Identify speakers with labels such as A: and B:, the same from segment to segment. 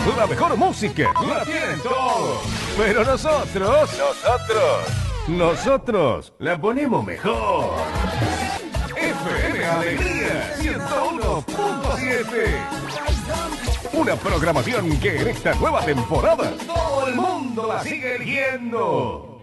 A: La mejor música la tienen todos. Pero nosotros la ponemos mejor. FM Alegría 101.7. Una programación que en esta nueva temporada todo el mundo la sigue eligiendo.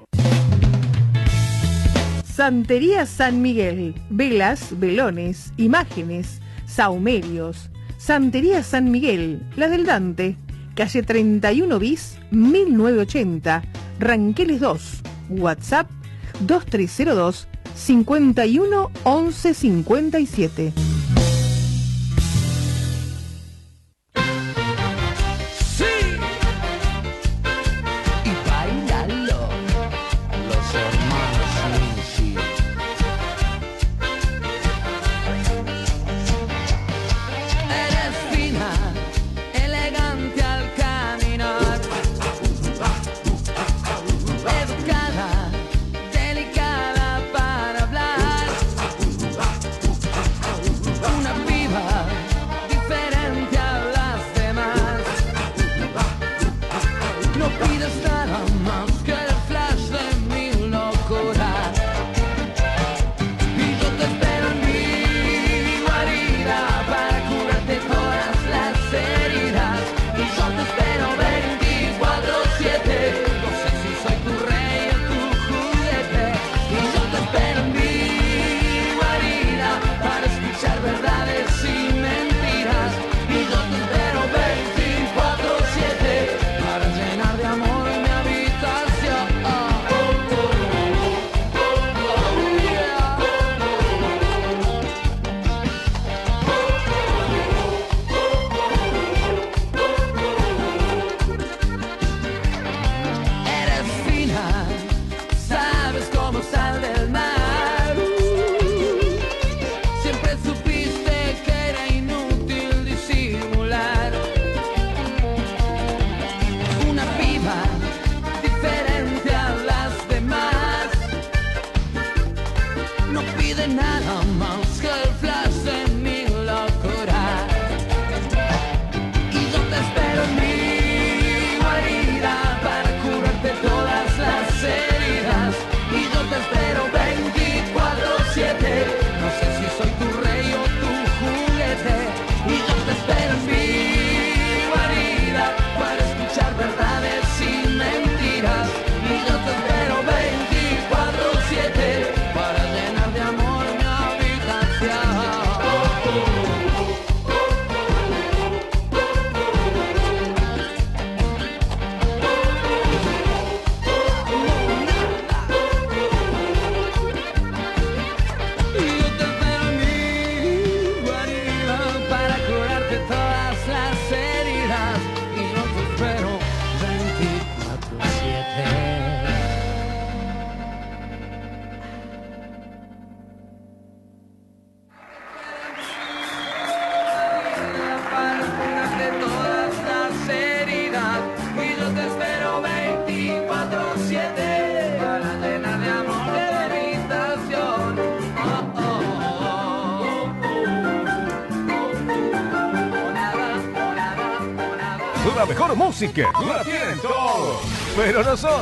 B: Santería San Miguel. Velas, velones, imágenes, saumerios. Santería San Miguel, la del Dante. Calle 31 bis, 1980. Ranqueles 2. WhatsApp 2302 51 11 57.
A: La mejor música la tienen todos. Pero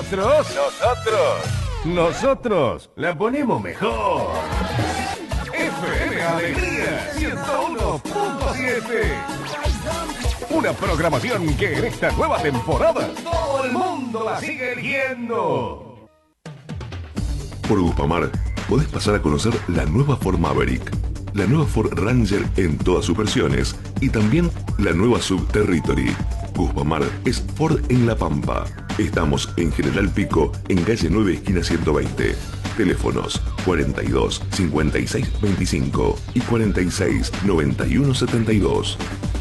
A: nosotros la ponemos mejor. FM Alegría 101.7. Una programación que en esta nueva temporada todo el mundo la sigue eligiendo.
C: Por Guspamar podés pasar a conocer la nueva Ford Maverick, la nueva Ford Ranger en todas sus versiones y también la nueva Sub Territory. Guspamar es Ford en La Pampa. Estamos en General Pico, en calle 9, esquina 120. Teléfonos 42 56 25 y 46 91 72.